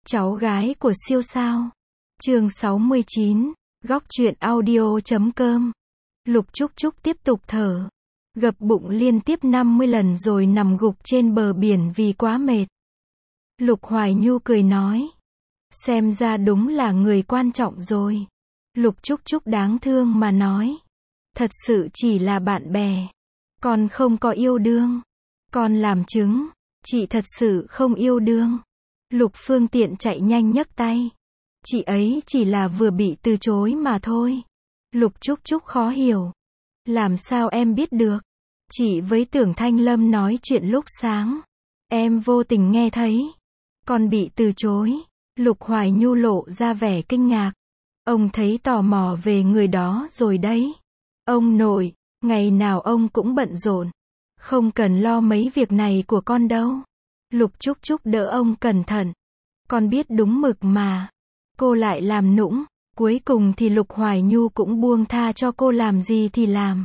Cháu gái của siêu sao. Chương 69, góc truyện audio.com. Lục Trúc Trúc tiếp tục thở, gập bụng liên tiếp 50 lần rồi nằm gục trên bờ biển vì quá mệt. Lục Hoài Nhu cười nói, xem ra đúng là người quan trọng rồi. Lục Trúc Trúc đáng thương mà nói, thật sự chỉ là bạn bè, con không có yêu đương. Con làm chứng, chị thật sự không yêu đương. Lục Phương Tiện chạy nhanh nhấc tay, chị ấy chỉ là vừa bị từ chối mà thôi. Lục Trúc Trúc khó hiểu, làm sao em biết được? Chị với Tưởng Thanh Lâm nói chuyện lúc sáng, em vô tình nghe thấy. Con bị từ chối. Lục Hoài Nhu lộ ra vẻ kinh ngạc. Ông thấy tò mò về người đó rồi đấy. Ông nội, ngày nào ông cũng bận rộn, không cần lo mấy việc này của con đâu. Lục Trúc Trúc đỡ ông cẩn thận. Con biết đúng mực mà. Cô lại làm nũng. Cuối cùng thì Lục Hoài Nhu cũng buông tha cho cô làm gì thì làm.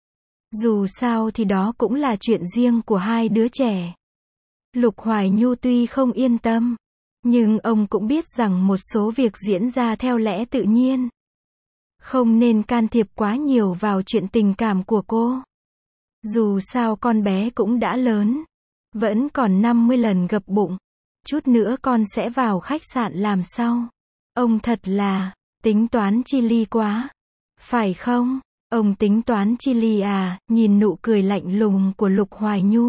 Dù sao thì đó cũng là chuyện riêng của hai đứa trẻ. Lục Hoài Nhu tuy không yên tâm, nhưng ông cũng biết rằng một số việc diễn ra theo lẽ tự nhiên, không nên can thiệp quá nhiều vào chuyện tình cảm của cô. Dù sao con bé cũng đã lớn, vẫn còn 50 lần gập bụng. Chút nữa con sẽ vào khách sạn làm sau. Ông thật là tính toán chi ly quá, phải không? Ông tính toán chi ly à? Nhìn nụ cười lạnh lùng của Lục Hoài Nhu,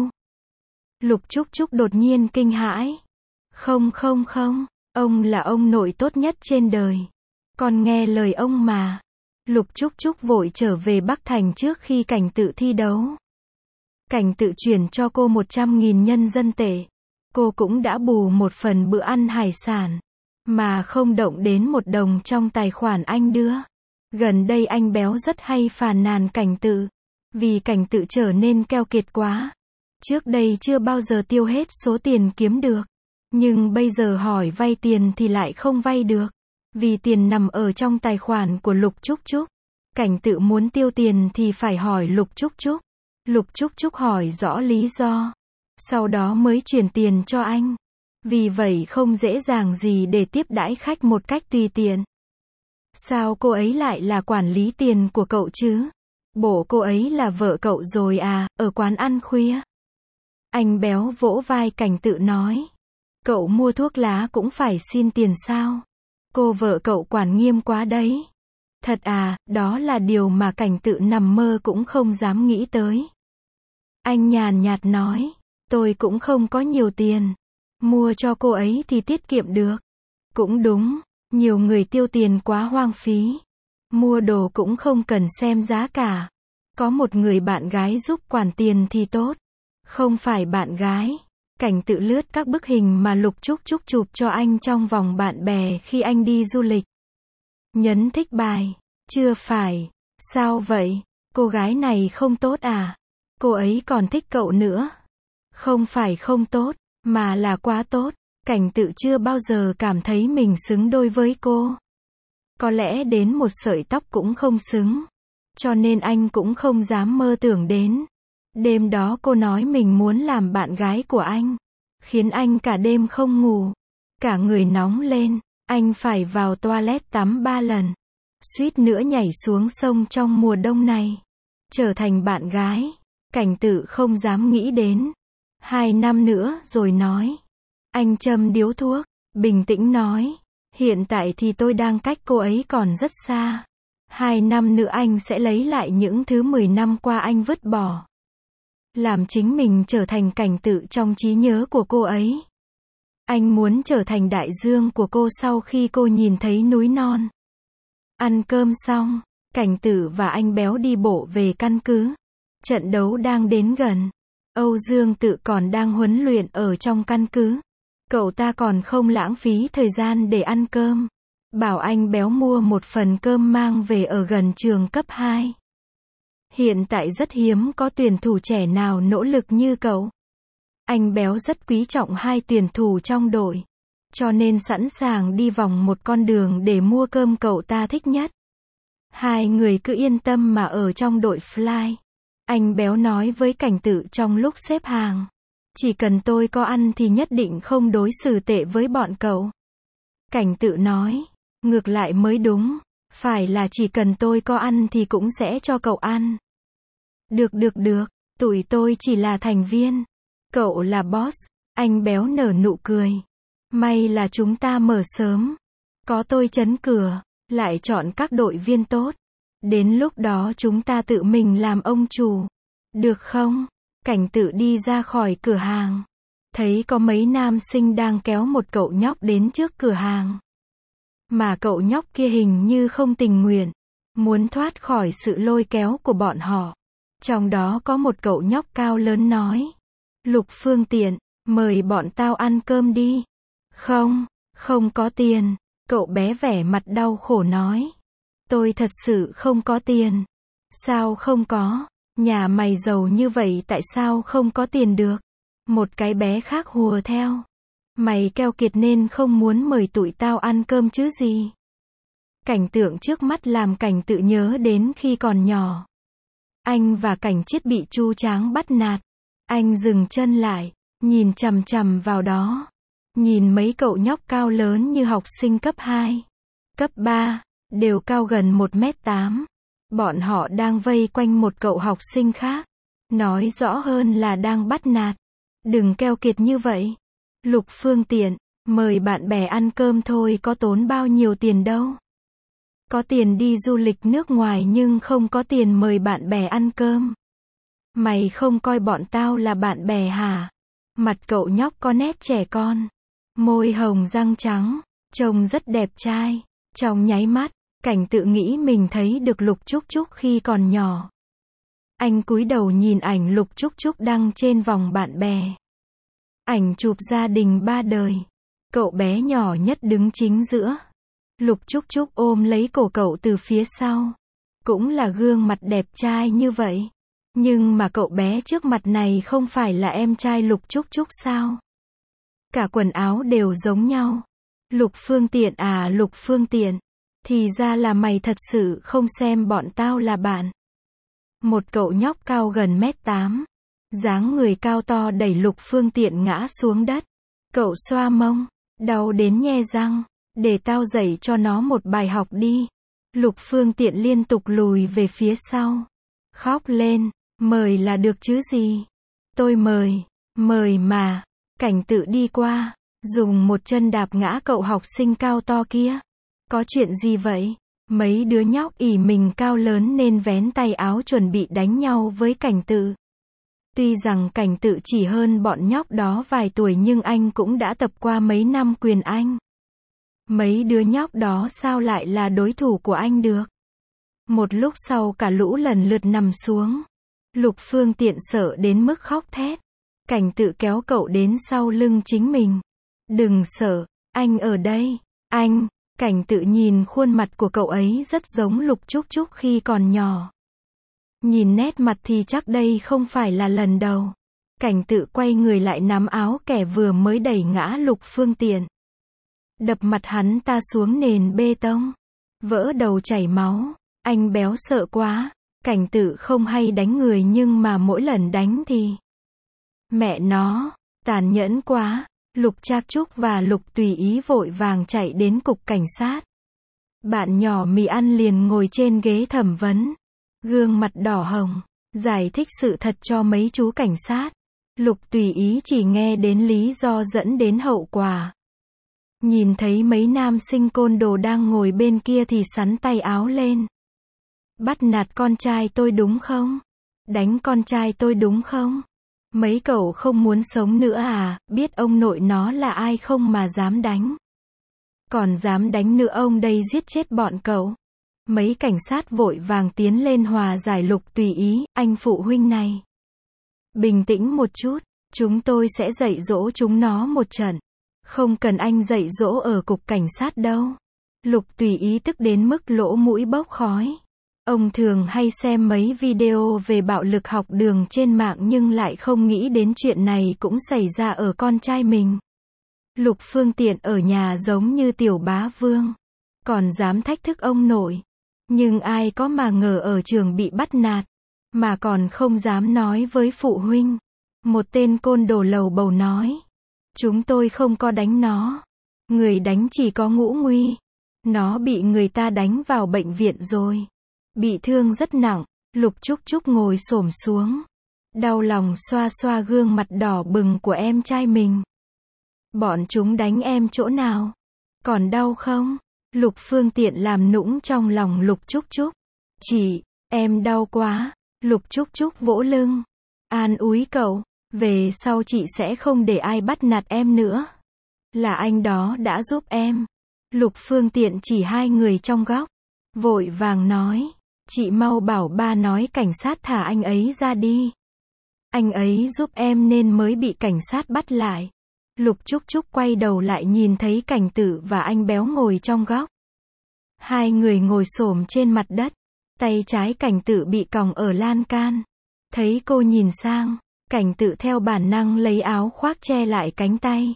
Lục Trúc Trúc đột nhiên kinh hãi. Không, ông là ông nội tốt nhất trên đời. Con nghe lời ông mà. Lục Trúc Trúc vội trở về Bắc Thành trước khi Cảnh Tự thi đấu. Cảnh Tự chuyển cho cô 100.000 nhân dân tệ. Cô cũng đã bù một phần bữa ăn hải sản, mà không động đến một đồng trong tài khoản anh đưa. Gần đây anh béo rất hay phàn nàn Cảnh Tự, vì Cảnh Tự trở nên keo kiệt quá. Trước đây chưa bao giờ tiêu hết số tiền kiếm được, nhưng bây giờ hỏi vay tiền thì lại không vay được, vì tiền nằm ở trong tài khoản của Lục Trúc Trúc. Cảnh Tự muốn tiêu tiền thì phải hỏi Lục Trúc Trúc. Lục Trúc Trúc hỏi rõ lý do, sau đó mới chuyển tiền cho anh. Vì vậy không dễ dàng gì để tiếp đãi khách một cách tùy tiện. Sao cô ấy lại là quản lý tiền của cậu chứ? Bộ cô ấy là vợ cậu rồi à, ở quán ăn khuya. Anh béo vỗ vai Cảnh Tự nói, cậu mua thuốc lá cũng phải xin tiền sao? Cô vợ cậu quản nghiêm quá đấy. Thật à? Đó là điều mà Cảnh Tự nằm mơ cũng không dám nghĩ tới. Anh nhàn nhạt nói, tôi cũng không có nhiều tiền, mua cho cô ấy thì tiết kiệm được. Cũng đúng, nhiều người tiêu tiền quá hoang phí. Mua đồ cũng không cần xem giá cả. Có một người bạn gái giúp quản tiền thì tốt. Không phải bạn gái. Cảnh Tự lướt các bức hình mà Lục Trúc Trúc chụp cho anh trong vòng bạn bè khi anh đi du lịch. Nhấn thích bài. Chưa phải. Sao vậy? Cô gái này không tốt à? Cô ấy còn thích cậu nữa. Không phải không tốt, mà là quá tốt. Cảnh Tự chưa bao giờ cảm thấy mình xứng đôi với cô. Có lẽ đến một sợi tóc cũng không xứng. Cho nên anh cũng không dám mơ tưởng đến. Đêm đó cô nói mình muốn làm bạn gái của anh, khiến anh cả đêm không ngủ. Cả người nóng lên, anh phải vào toilet tắm 3 lần. Suýt nữa nhảy xuống sông trong mùa đông này. Trở thành bạn gái, Cảnh Tự không dám nghĩ đến. 2 năm nữa rồi nói. Anh châm điếu thuốc, bình tĩnh nói. Hiện tại thì tôi đang cách cô ấy còn rất xa. 2 năm nữa anh sẽ lấy lại những thứ 10 năm qua anh vứt bỏ. Làm chính mình trở thành Cảnh Tự trong trí nhớ của cô ấy. Anh muốn trở thành đại dương của cô sau khi cô nhìn thấy núi non. Ăn cơm xong, Cảnh Tự và anh béo đi bộ về căn cứ. Trận đấu đang đến gần. Âu Dương Tự còn đang huấn luyện ở trong căn cứ. Cậu ta còn không lãng phí thời gian để ăn cơm. Bảo anh béo mua một phần cơm mang về ở gần trường cấp 2. Hiện tại rất hiếm có tuyển thủ trẻ nào nỗ lực như cậu. Anh béo rất quý trọng hai tuyển thủ trong đội, cho nên sẵn sàng đi vòng một con đường để mua cơm cậu ta thích nhất. Hai người cứ yên tâm mà ở trong đội Fly. Anh béo nói với Cảnh Tự trong lúc xếp hàng. Chỉ cần tôi có ăn thì nhất định không đối xử tệ với bọn cậu. Cảnh Tự nói. Ngược lại mới đúng. Phải là chỉ cần tôi có ăn thì cũng sẽ cho cậu ăn. Được. Tụi tôi chỉ là thành viên. Cậu là boss. Anh béo nở nụ cười. May là chúng ta mở sớm. Có tôi trấn cửa. Lại chọn các đội viên tốt. Đến lúc đó chúng ta tự mình làm ông chủ. Được không? Cảnh Tự đi ra khỏi cửa hàng. Thấy có mấy nam sinh đang kéo một cậu nhóc đến trước cửa hàng. Mà cậu nhóc kia hình như không tình nguyện. Muốn thoát khỏi sự lôi kéo của bọn họ. Trong đó có một cậu nhóc cao lớn nói. Lục Phương Tiện, mời bọn tao ăn cơm đi. Không có tiền. Cậu bé vẻ mặt đau khổ nói. Tôi thật sự không có tiền. Sao không có? Nhà mày giàu như vậy tại sao không có tiền được? Một cái bé khác hùa theo. Mày keo kiệt nên không muốn mời tụi tao ăn cơm chứ gì? Cảnh tượng trước mắt làm Cảnh Tự nhớ đến khi còn nhỏ. Anh và Cảnh Chiết bị Chu Tráng bắt nạt. Anh dừng chân lại, nhìn chằm chằm vào đó. Nhìn mấy cậu nhóc cao lớn như học sinh cấp 2, cấp 3, đều cao gần 1m8. Bọn họ đang vây quanh một cậu học sinh khác. Nói rõ hơn là đang bắt nạt. Đừng keo kiệt như vậy. Lục Phương Tiện, mời bạn bè ăn cơm thôi có tốn bao nhiêu tiền đâu. Có tiền đi du lịch nước ngoài nhưng không có tiền mời bạn bè ăn cơm. Mày không coi bọn tao là bạn bè hả? Mặt cậu nhóc có nét trẻ con. Môi hồng răng trắng. Trông rất đẹp trai. Trong nháy mắt, Cảnh Tự nghĩ mình thấy được Lục Trúc Trúc khi còn nhỏ. Anh cúi đầu nhìn ảnh Lục Trúc Trúc đăng trên vòng bạn bè. Ảnh chụp gia đình 3 đời. Cậu bé nhỏ nhất đứng chính giữa. Lục Trúc Trúc ôm lấy cổ cậu từ phía sau. Cũng là gương mặt đẹp trai như vậy. Nhưng mà cậu bé trước mặt này không phải là em trai Lục Trúc Trúc sao? Cả quần áo đều giống nhau. Lục Phương Tiện à, Lục Phương Tiện. Thì ra là mày thật sự không xem bọn tao là bạn. Một cậu nhóc cao gần 1m8. Dáng người cao to đẩy Lục Phương Tiện ngã xuống đất. Cậu xoa mông. Đau đến nhe răng. Để tao dạy cho nó một bài học đi. Lục Phương Tiện liên tục lùi về phía sau. Khóc lên. Mời là được chứ gì. Tôi mời mà. Cảnh Tự đi qua. Dùng một chân đạp ngã cậu học sinh cao to kia. Có chuyện gì vậy? Mấy đứa nhóc ỷ mình cao lớn nên vén tay áo chuẩn bị đánh nhau với Cảnh Tự. Tuy rằng Cảnh Tự chỉ hơn bọn nhóc đó vài tuổi nhưng anh cũng đã tập qua mấy năm quyền Anh. Mấy đứa nhóc đó sao lại là đối thủ của anh được? Một lúc sau cả lũ lần lượt nằm xuống. Lục Phương Tiện sợ đến mức khóc thét. Cảnh Tự kéo cậu đến sau lưng chính mình. Đừng sợ, anh ở đây. Anh. Cảnh Tự nhìn khuôn mặt của cậu ấy rất giống Lục Trúc Trúc khi còn nhỏ. Nhìn nét mặt thì chắc đây không phải là lần đầu. Cảnh Tự quay người lại nắm áo kẻ vừa mới đẩy ngã Lục Phương Tiện. Đập mặt hắn ta xuống nền bê tông. Vỡ đầu chảy máu. Anh béo sợ quá. Cảnh Tự không hay đánh người nhưng mà mỗi lần đánh thì... Mẹ nó, tàn nhẫn quá. Lục Trác Trúc và Lục Tùy Ý vội vàng chạy đến cục cảnh sát. Bạn nhỏ mì ăn liền ngồi trên ghế thẩm vấn. Gương mặt đỏ hồng. Giải thích sự thật cho mấy chú cảnh sát. Lục Tùy Ý chỉ nghe đến lý do dẫn đến hậu quả. Nhìn thấy mấy nam sinh côn đồ đang ngồi bên kia thì sắn tay áo lên. Bắt nạt con trai tôi đúng không? Đánh con trai tôi đúng không? Mấy cậu không muốn sống nữa à? Biết ông nội nó là ai không mà dám đánh? Còn dám đánh nữa ông đây giết chết bọn cậu. Mấy cảnh sát vội vàng tiến lên hòa giải. Lục Tùy Ý, anh phụ huynh này. Bình tĩnh một chút, chúng tôi sẽ dạy dỗ chúng nó một trận. Không cần anh dạy dỗ ở cục cảnh sát đâu. Lục Tùy Ý tức đến mức lỗ mũi bốc khói. Ông thường hay xem mấy video về bạo lực học đường trên mạng nhưng lại không nghĩ đến chuyện này cũng xảy ra ở con trai mình. Lục Phương Tiện ở nhà giống như tiểu bá vương. Còn dám thách thức ông nội. Nhưng ai có mà ngờ ở trường bị bắt nạt. Mà còn không dám nói với phụ huynh. Một tên côn đồ lầu bầu nói. Chúng tôi không có đánh nó. Người đánh chỉ có Ngũ Nguy. Nó bị người ta đánh vào bệnh viện rồi. Bị thương rất nặng. Lục Trúc Trúc ngồi xổm xuống. Đau lòng xoa xoa gương mặt đỏ bừng của em trai mình. Bọn chúng đánh em chỗ nào? Còn đau không? Lục Phương Tiện làm nũng trong lòng Lục Trúc Trúc. Chị, em đau quá. Lục Trúc Trúc vỗ lưng. An ủi cậu. Về sau chị sẽ không để ai bắt nạt em nữa. Là anh đó đã giúp em. Lục Phương Tiện chỉ hai người trong góc. Vội vàng nói. Chị mau bảo ba nói cảnh sát thả anh ấy ra đi. Anh ấy giúp em nên mới bị cảnh sát bắt lại. Lục Trúc Trúc quay đầu lại nhìn thấy Cảnh Tử và anh Béo ngồi trong góc. Hai người ngồi xổm trên mặt đất. Tay trái Cảnh Tử bị còng ở lan can. Thấy cô nhìn sang, Cảnh Tử theo bản năng lấy áo khoác che lại cánh tay.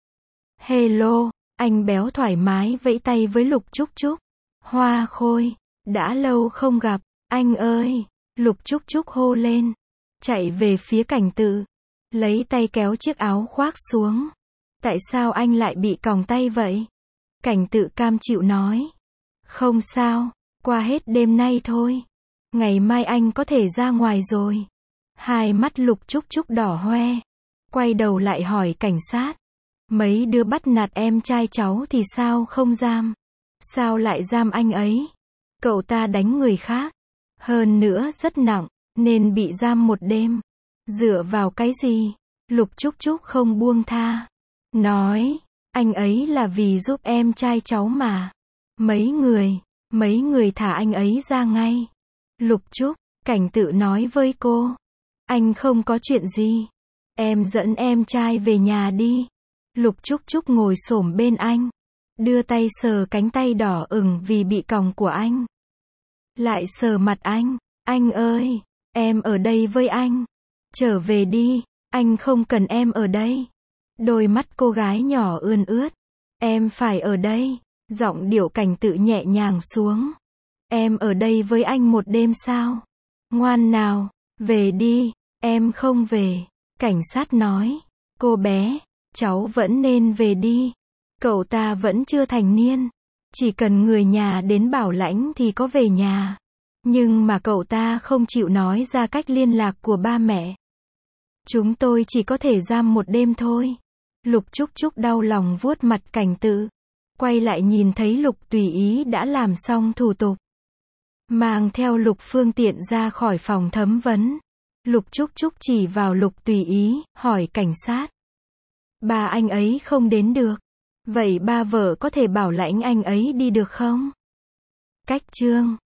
Hello, anh Béo thoải mái vẫy tay với Lục Trúc Trúc. Hoa Khôi, đã lâu không gặp, anh ơi. Lục Trúc Trúc hô lên. Chạy về phía Cảnh Tử. Lấy tay kéo chiếc áo khoác xuống. Tại sao anh lại bị còng tay vậy? Cảnh Tử cam chịu nói. Không sao, qua hết đêm nay thôi. Ngày mai anh có thể ra ngoài rồi. Hai mắt Lục Trúc Trúc đỏ hoe. Quay đầu lại hỏi cảnh sát. Mấy đứa bắt nạt em trai cháu thì sao không giam? Sao lại giam anh ấy? Cậu ta đánh người khác. Hơn nữa rất nặng, nên bị giam một đêm. Dựa vào cái gì? Lục Trúc Trúc không buông tha. Nói, anh ấy là vì giúp em trai cháu mà. Mấy người thả anh ấy ra ngay. Lục Trúc, Cảnh Tử nói với cô. Anh không có chuyện gì. Em dẫn em trai về nhà đi. Lục Trúc Trúc ngồi xổm bên anh. Đưa tay sờ cánh tay đỏ ửng vì bị còng của anh. Lại sờ mặt anh. Anh ơi, em ở đây với anh. Trở về đi, anh không cần em ở đây. Đôi mắt cô gái nhỏ ươn ướt. Em phải ở đây. Giọng điệu Cảnh Tử nhẹ nhàng xuống. Em ở đây với anh một đêm sao? Ngoan nào, về đi. Em không về. Cảnh sát nói. Cô bé, cháu vẫn nên về đi. Cậu ta vẫn chưa thành niên. Chỉ cần người nhà đến bảo lãnh thì có về nhà. Nhưng mà cậu ta không chịu nói ra cách liên lạc của ba mẹ. Chúng tôi chỉ có thể giam một đêm thôi. Lục Trúc Trúc đau lòng vuốt mặt Cảnh Tử. Quay lại nhìn thấy Lục Tùy Ý đã làm xong thủ tục. Mang theo Lục Phương Tiện ra khỏi phòng thẩm vấn. Lục Trúc Trúc chỉ vào Lục Tùy Ý, hỏi cảnh sát. Ba anh ấy không đến được. Vậy ba vợ có thể bảo lãnh anh ấy đi được không? Cách chương